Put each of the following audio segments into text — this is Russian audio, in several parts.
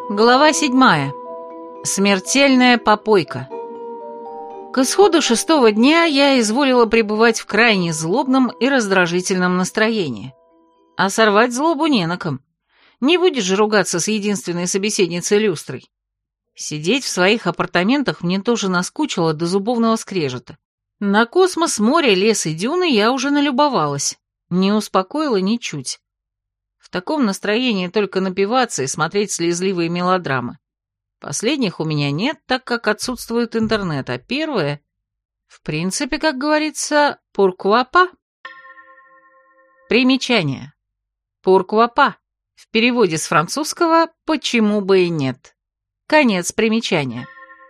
Глава 7. Смертельная попойка. К исходу 6-го дня я изволила пребывать в крайне злобном и раздражительном настроении. А сорвать злобу не на ком. Не будешь же ругаться с единственной собеседницей люстрой. Сидеть в своих апартаментах мне тоже наскучило до зубовного скрежета. На космос, море, лес и дюны я уже налюбовалась. Не успокоила ничуть. В таком настроении только напиваться и смотреть слезливые мелодрамы. Последних у меня нет, так как отсутствует интернет, а первое, в принципе, как говорится, «pourquoi pas». Примечание. «Pourquoi pas» в переводе с французского «почему бы и нет». Конец примечания.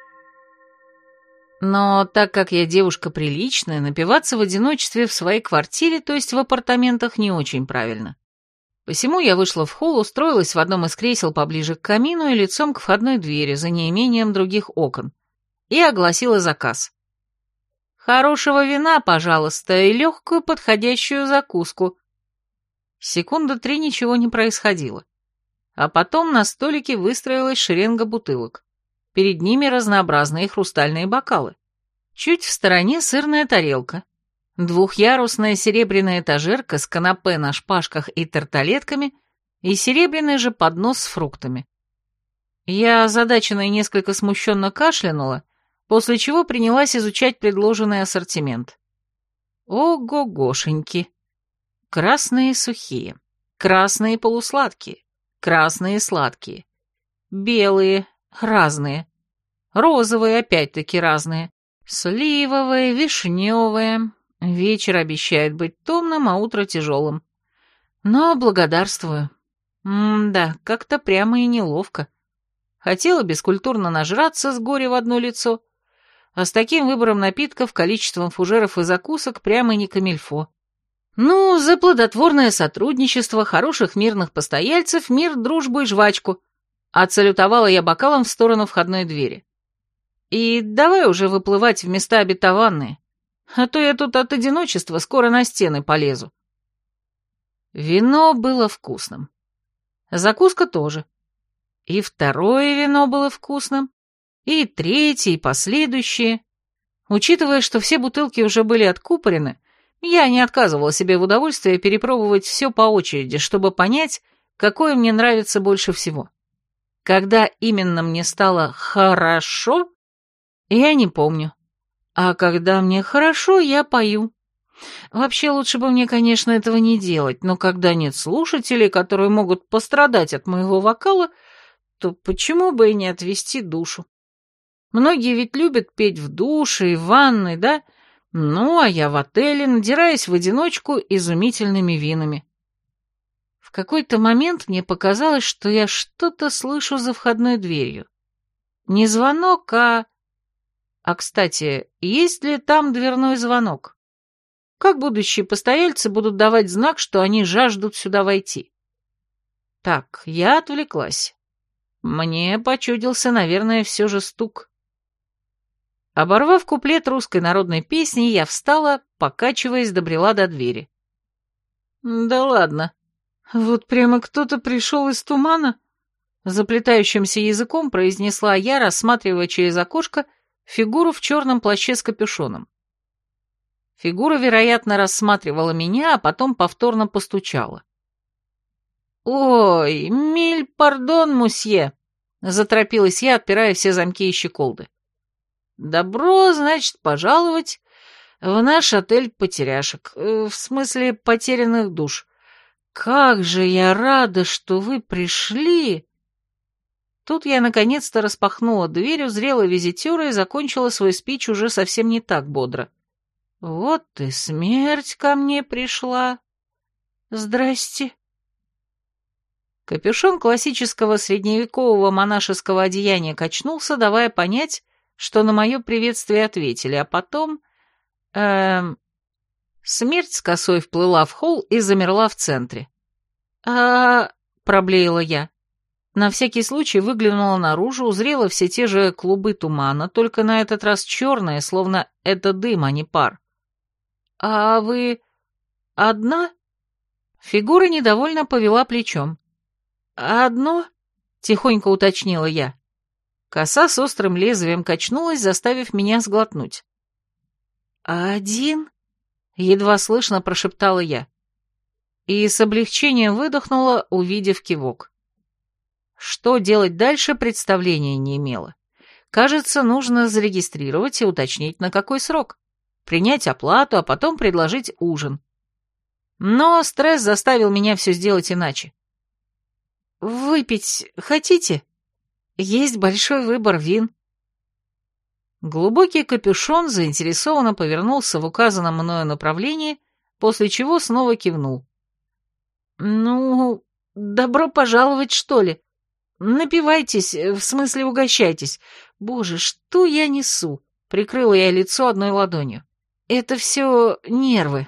Но так как я девушка приличная, напиваться в одиночестве в своей квартире, то есть в апартаментах, не очень правильно. Посему я вышла в холл, устроилась в одном из кресел поближе к камину и лицом к входной двери, за неимением других окон, и огласила заказ. «Хорошего вина, пожалуйста, и легкую подходящую закуску». Секунды 3 ничего не происходило. А потом на столике выстроилась шеренга бутылок. Перед ними разнообразные хрустальные бокалы. Чуть в стороне сырная тарелка. Двухъярусная серебряная этажерка с канапе на шпажках и тарталетками и серебряный же поднос с фруктами. Я озадаченно и несколько смущенно кашлянула, после чего принялась изучать предложенный ассортимент. Ого-гошеньки! Красные сухие, красные полусладкие, красные сладкие, белые разные, розовые опять-таки разные, сливовые, вишневые. Вечер обещает быть томным, а утро тяжелым. Но благодарствую. Да, как-то прямо и неловко. Хотела бескультурно нажраться с горя в одно лицо, а с таким выбором напитков, количеством фужеров и закусок прямо не камильфо. Ну, за плодотворное сотрудничество, хороших мирных постояльцев, мир, дружбу и жвачку. Отсалютовала я бокалом в сторону входной двери. И давай уже выплывать в места обетованные. А то я тут от одиночества скоро на стены полезу. Вино было вкусным. Закуска тоже. И второе вино было вкусным, и третье, и последующие. Учитывая, что все бутылки уже были откупорены, я не отказывала себе в удовольствии перепробовать все по очереди, чтобы понять, какое мне нравится больше всего. Когда именно мне стало хорошо, я не помню. А когда мне хорошо, я пою. Вообще, лучше бы мне, конечно, этого не делать, но когда нет слушателей, которые могут пострадать от моего вокала, то почему бы и не отвести душу? Многие ведь любят петь в душе и в ванной, да? Ну, а я в отеле, надираясь в одиночку изумительными винами. В какой-то момент мне показалось, что я что-то слышу за входной дверью. Не звонок, А, кстати, есть ли там дверной звонок? Как будущие постояльцы будут давать знак, что они жаждут сюда войти? Так, я отвлеклась. Мне почудился, наверное, все же стук. Оборвав куплет русской народной песни, я встала, покачиваясь, добрела до двери. Да ладно, вот прямо кто-то пришел из тумана? Заплетающимся языком произнесла я, рассматривая через окошко фигуру в черном плаще с капюшоном. Фигура, вероятно, рассматривала меня, а потом повторно постучала. «Ой, миль пардон, мусье!» — заторопилась я, отпирая все замки и щеколды. «Добро, значит, пожаловать в наш отель потеряшек, в смысле потерянных душ. Как же я рада, что вы пришли!» Тут я наконец-то распахнула дверь, узрела визитера и закончила свой спич уже совсем не так бодро. «Вот и смерть ко мне пришла. Здрасте». Капюшон классического средневекового монашеского одеяния качнулся, давая понять, что на мое приветствие ответили, а потом... Смерть с косой вплыла в холл и замерла в центре. Проблеяла я. На всякий случай выглянула наружу, узрела все те же клубы тумана, только на этот раз черные, словно это дым, а не пар. «А вы одна?» Фигура недовольно повела плечом. «Одно? тихонько уточнила я. Коса с острым лезвием качнулась, заставив меня сглотнуть. «Один?» — едва слышно прошептала я. И с облегчением выдохнула, увидев кивок. Что делать дальше, представления не имела. Кажется, нужно зарегистрировать и уточнить, на какой срок. Принять оплату, а потом предложить ужин. Но стресс заставил меня все сделать иначе. «Выпить хотите? Есть большой выбор вин». Глубокий капюшон заинтересованно повернулся в указанном мною направлении, после чего снова кивнул. «Ну, добро пожаловать, что ли? Напивайтесь, в смысле угощайтесь. Боже, что я несу?» Прикрыла я лицо одной ладонью. «Это все нервы».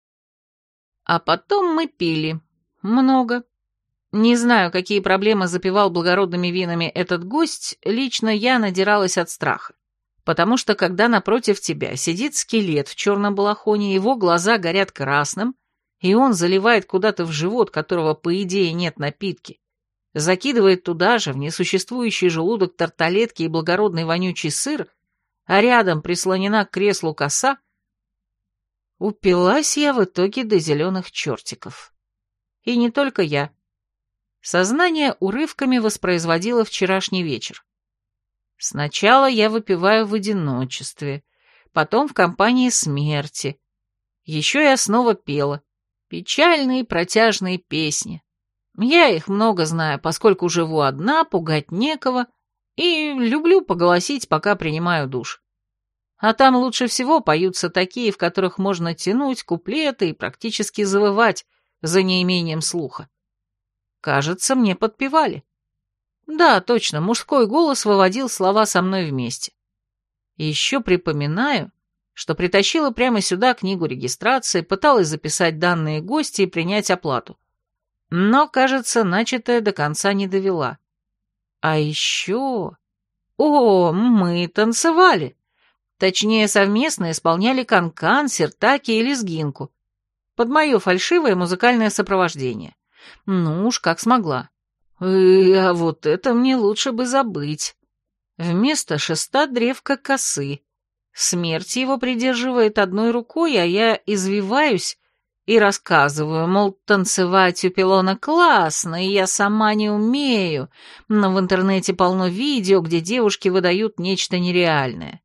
А потом мы пили. Много. Не знаю, какие проблемы запивал благородными винами этот гость, лично я надиралась от страха. Потому что, когда напротив тебя сидит скелет в черном балахоне, его глаза горят красным, и он заливает куда-то в живот, которого, по идее, нет напитки, закидывает туда же, в несуществующий желудок, тарталетки и благородный вонючий сыр, а рядом прислонена к креслу коса, упилась я в итоге до зеленых чертиков. И не только я. Сознание урывками воспроизводило вчерашний вечер. Сначала я выпиваю в одиночестве, потом в компании смерти. Еще я снова пела. Печальные протяжные песни. Я их много знаю, поскольку живу одна, пугать некого, и люблю поголосить, пока принимаю душ. А там лучше всего поются такие, в которых можно тянуть куплеты и практически завывать за неимением слуха. Кажется, мне подпевали. Да, точно, мужской голос выводил слова со мной вместе. И еще припоминаю, что притащила прямо сюда книгу регистрации, пыталась записать данные гостя и принять оплату. Но, кажется, начатое до конца не довела. А еще... О, мы танцевали. Точнее, совместно исполняли канкан, сиртаки и лезгинку. Под мое фальшивое музыкальное сопровождение. Ну уж как смогла. А вот это мне лучше бы забыть. Вместо шеста древко косы. Смерть его придерживает одной рукой, а я извиваюсь и рассказываю, мол, танцевать у пилона классно, и я сама не умею, но в интернете полно видео, где девушки выдают нечто нереальное.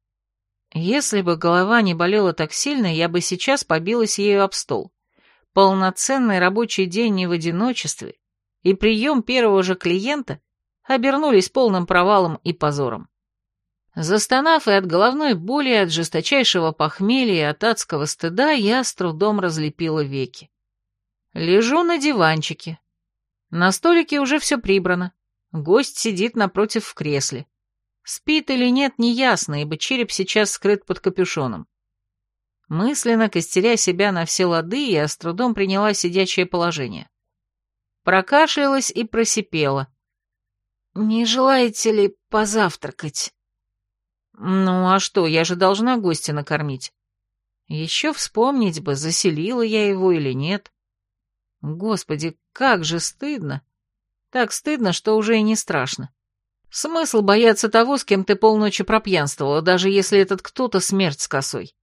Если бы голова не болела так сильно, я бы сейчас побилась ею об стол. Полноценный рабочий день не в одиночестве и прием первого же клиента обернулись полным провалом и позором. Застонав и от головной боли, и от жесточайшего похмелья, и от адского стыда, я с трудом разлепила веки. Лежу на диванчике. На столике уже все прибрано. Гость сидит напротив в кресле. Спит или нет, неясно, ибо череп сейчас скрыт под капюшоном. Мысленно костеря себя на все лады, я с трудом приняла сидячее положение. Прокашлялась и просипела. «Не желаете ли позавтракать?» «Ну а что, я же должна гостя накормить. Еще вспомнить бы, заселила я его или нет. Господи, как же стыдно. Так стыдно, что уже и не страшно. Смысл бояться того, с кем ты полночи пропьянствовала, даже если этот кто-то смерть с косой».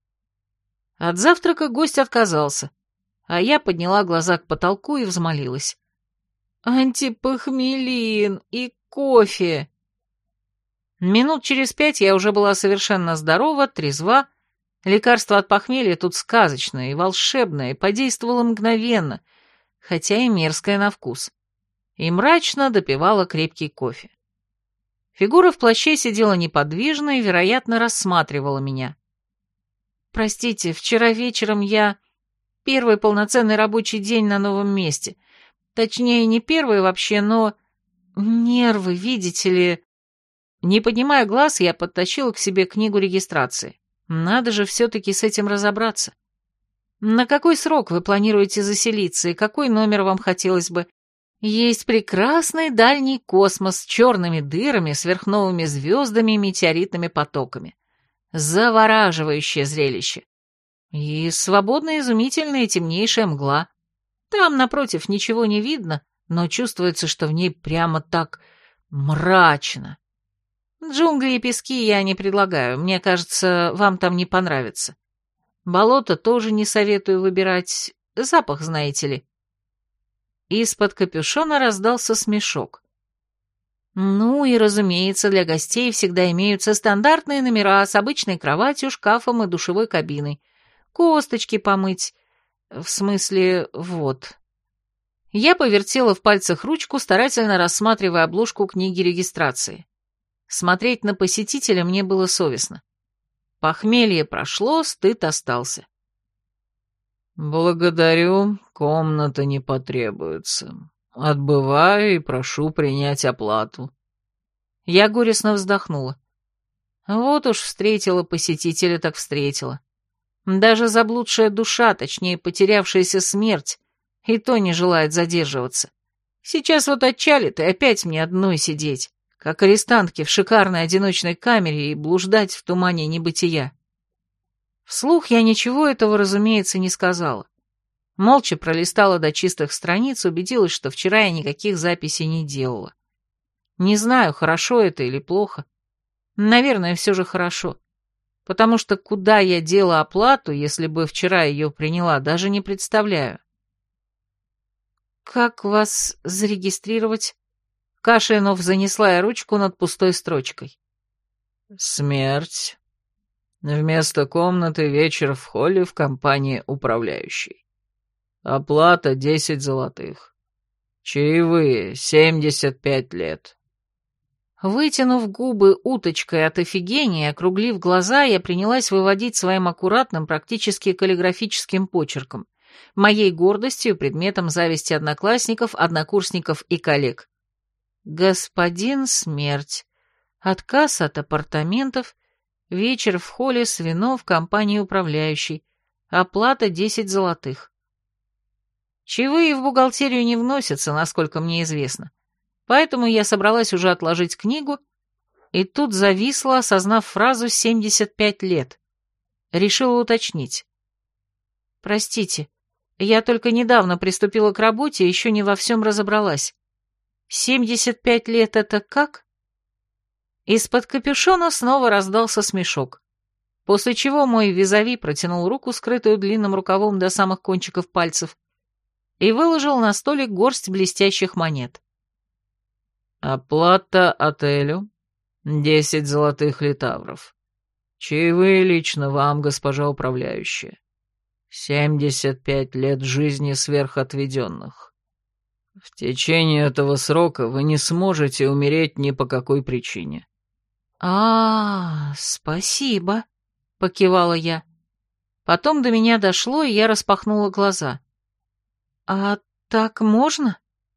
От завтрака гость отказался, а я подняла глаза к потолку и взмолилась. «Антипохмелин и кофе!» Минут через 5 я уже была совершенно здорова, трезва. Лекарство от похмелья тут сказочное и волшебное, и подействовало мгновенно, хотя и мерзкое на вкус. И мрачно допивала крепкий кофе. Фигура в плаще сидела неподвижно и, вероятно, рассматривала меня. «Простите, вчера вечером я... Первый полноценный рабочий день на новом месте. Точнее, не первый вообще, но... Нервы, видите ли...» Не поднимая глаз, я подтащила к себе книгу регистрации. Надо же все-таки с этим разобраться. На какой срок вы планируете заселиться и какой номер вам хотелось бы? Есть прекрасный дальний космос с черными дырами, сверхновыми звездами и метеоритными потоками. Завораживающее зрелище. И свободная изумительная темнейшая мгла. Там, напротив, ничего не видно, но чувствуется, что в ней прямо так Мрачно. Джунгли и пески я не предлагаю, мне кажется, вам там не понравится. Болото тоже не советую выбирать, запах, знаете ли. Из-под капюшона раздался смешок. Ну и, разумеется, для гостей всегда имеются стандартные номера с обычной кроватью, шкафом и душевой кабиной. Косточки помыть. В смысле, вот. Я повертела в пальцах ручку, старательно рассматривая обложку книги регистрации. Смотреть на посетителя мне было совестно. Похмелье прошло, стыд остался. «Благодарю, комната не потребуется. Отбываю и прошу принять оплату». Я горестно вздохнула. Вот уж встретила посетителя, так встретила. Даже заблудшая душа, точнее, потерявшаяся смерть, и то не желает задерживаться. Сейчас вот отчалит, и опять мне одной сидеть, как арестантке в шикарной одиночной камере и блуждать в тумане небытия. Вслух я ничего этого, разумеется, не сказала. Молча пролистала до чистых страниц, убедилась, что вчера я никаких записей не делала. Не знаю, хорошо это или плохо. Наверное, все же хорошо. Потому что куда я дела оплату, если бы вчера ее приняла, даже не представляю. «Как вас зарегистрировать?» Кашлянув, занесла я ручку над пустой строчкой. «Смерть. Вместо комнаты вечер в холле в компании управляющей. Оплата 10 золотых. Чаевые 75 лет». Вытянув губы уточкой от офигения, округлив глаза, я принялась выводить своим аккуратным, практически каллиграфическим почерком, моей гордостью, предметом зависти одноклассников, однокурсников и коллег. «Господин Смерть. Отказ от апартаментов. Вечер в холле с вино в компании управляющей. Оплата 10 золотых». Чаевые в бухгалтерию не вносятся, насколько мне известно. Поэтому я собралась уже отложить книгу, и тут зависла, осознав фразу «75 лет». Решила уточнить. «Простите, я только недавно приступила к работе и еще не во всем разобралась. 75 лет — это как?» Из-под капюшона снова раздался смешок, после чего мой визави протянул руку, скрытую длинным рукавом до самых кончиков пальцев, и выложил на столик горсть блестящих монет. «Оплата отелю 10 золотых литавров. Чаевые лично вам, госпожа управляющая. 75 лет жизни сверхотведенных. В течение этого срока вы не сможете умереть ни по какой причине». Спасибо», — покивала я. Потом до меня дошло, и я распахнула глаза. «А так можно?»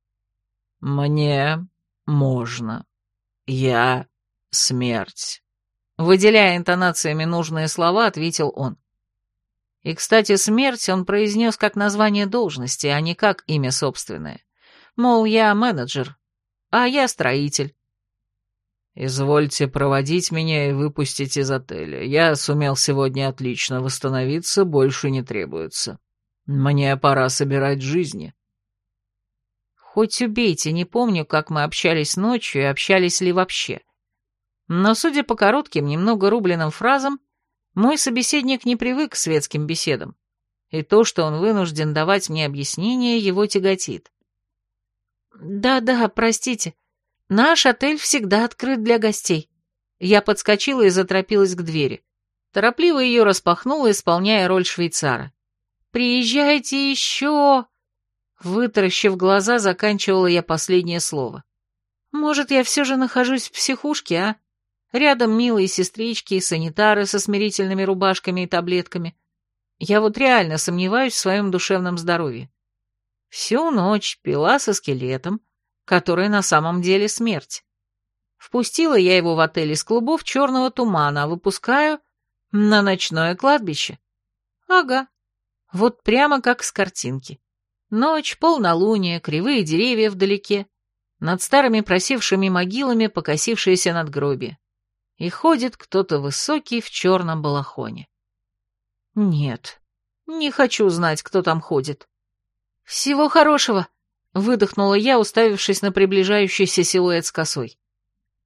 «Мне можно. Я смерть». Выделяя интонациями нужные слова, ответил он. И, кстати, смерть он произнес как название должности, а не как имя собственное. Мол, я менеджер, а я строитель. «Извольте проводить меня и выпустить из отеля. Я сумел сегодня отлично восстановиться, больше не требуется. Мне пора собирать жизни». Хоть убейте, не помню, как мы общались ночью и общались ли вообще. Но, судя по коротким, немного рубленным фразам, мой собеседник не привык к светским беседам, и то, что он вынужден давать мне объяснения, его тяготит. «Да-да, простите, наш отель всегда открыт для гостей». Я подскочила и заторопилась к двери. Торопливо ее распахнула, исполняя роль швейцара. «Приезжайте еще!» Вытаращив глаза, заканчивала я последнее слово. «Может, я все же нахожусь в психушке, а? Рядом милые сестрички и санитары со смирительными рубашками и таблетками. Я вот реально сомневаюсь в своем душевном здоровье. Всю ночь пила со скелетом, который на самом деле смерть. Впустила я его в отель из клубов черного тумана, а выпускаю на ночное кладбище. Ага, вот прямо как с картинки. Ночь, полнолуние, кривые деревья вдалеке, над старыми просевшими могилами покосившиеся надгробия. И ходит кто-то высокий в черном балахоне. Нет, не хочу знать, кто там ходит. «Всего хорошего!» — выдохнула я, уставившись на приближающийся силуэт с косой.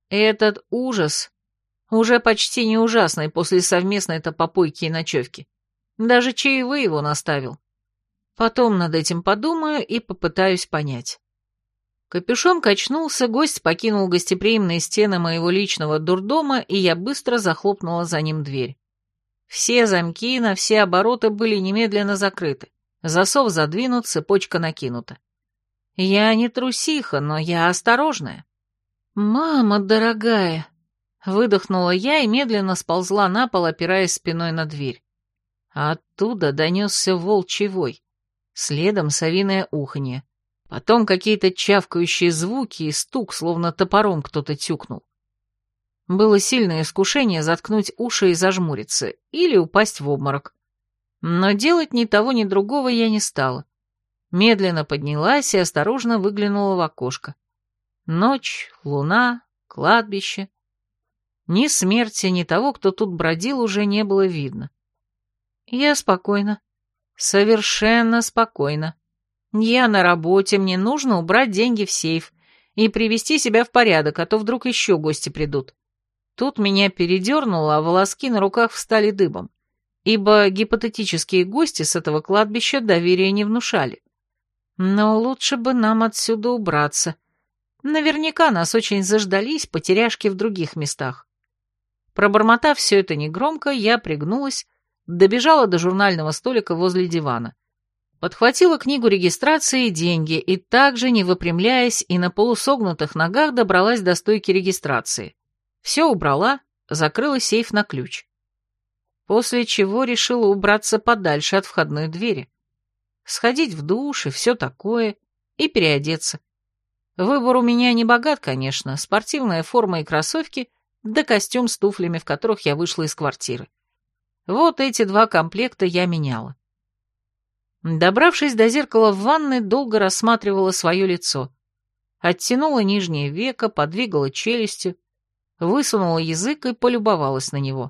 Этот ужас уже почти не ужасный после совместной-то попойки и ночевки. Даже чаевые его наставил. Потом над этим подумаю и попытаюсь понять. Капюшон качнулся, гость покинул гостеприимные стены моего личного дурдома, и я быстро захлопнула за ним дверь. Все замки на все обороты были немедленно закрыты. Засов задвинут, цепочка накинута. Я не трусиха, но я осторожная. «Мама дорогая!» — выдохнула я и медленно сползла на пол, опираясь спиной на дверь. А оттуда донесся волчий вой, следом совиное уханье, потом какие-то чавкающие звуки и стук, словно топором кто-то тюкнул. Было сильное искушение заткнуть уши и зажмуриться, или упасть в обморок. Но делать ни того, ни другого я не стала. Медленно поднялась и осторожно выглянула в окошко. Ночь, луна, кладбище. Ни смерти, ни того, кто тут бродил, уже не было видно. Я спокойна. Совершенно спокойна. Я на работе, мне нужно убрать деньги в сейф и привести себя в порядок, а то вдруг еще гости придут. Тут меня передернуло, а волоски на руках встали дыбом, ибо гипотетические гости с этого кладбища доверия не внушали. Но лучше бы нам отсюда убраться. Наверняка нас очень заждались потеряшки в других местах. Пробормотав все это негромко, я пригнулась, добежала до журнального столика возле дивана. Подхватила книгу регистрации и деньги, и также, не выпрямляясь и на полусогнутых ногах, добралась до стойки регистрации. Все убрала, закрыла сейф на ключ. После чего решила убраться подальше от входной двери. Сходить в душ и все такое, и переодеться. Выбор у меня не богат, конечно, спортивная форма и кроссовки, да костюм с туфлями, в которых я вышла из квартиры. Вот эти два комплекта я меняла. Добравшись до зеркала в ванной, долго рассматривала свое лицо. Оттянула нижнее веко, подвигала челюстью, высунула язык и полюбовалась на него.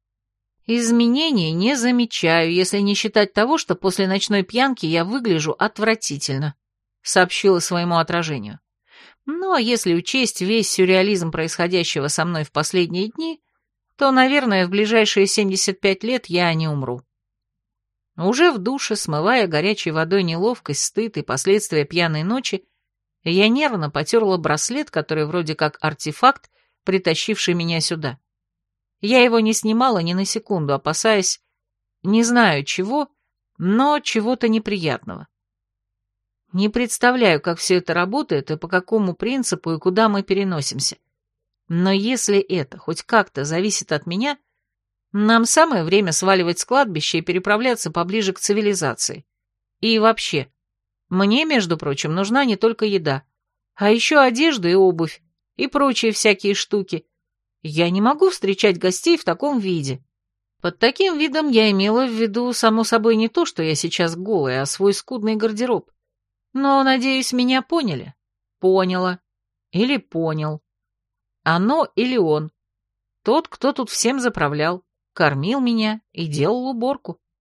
Изменений не замечаю, если не считать того, что после ночной пьянки я выгляжу отвратительно, сообщила своему отражению. Ну, а если учесть весь сюрреализм происходящего со мной в последние дни, то, наверное, в ближайшие 75 лет я не умру. Уже в душе, смывая горячей водой неловкость, стыд и последствия пьяной ночи, я нервно потерла браслет, который вроде как артефакт, притащивший меня сюда. Я его не снимала ни на секунду, опасаясь, не знаю чего, но чего-то неприятного. Не представляю, как все это работает и по какому принципу и куда мы переносимся. Но если это хоть как-то зависит от меня, нам самое время сваливать с кладбища и переправляться поближе к цивилизации. И вообще, мне, между прочим, нужна не только еда, а еще одежда и обувь, и прочие всякие штуки. Я не могу встречать гостей в таком виде. Под таким видом я имела в виду, само собой, не то, что я сейчас голая, а свой скудный гардероб. Но, надеюсь, меня поняли? Поняла. Или понял. Оно или он. Тот, кто тут всем заправлял, кормил меня и делал уборку.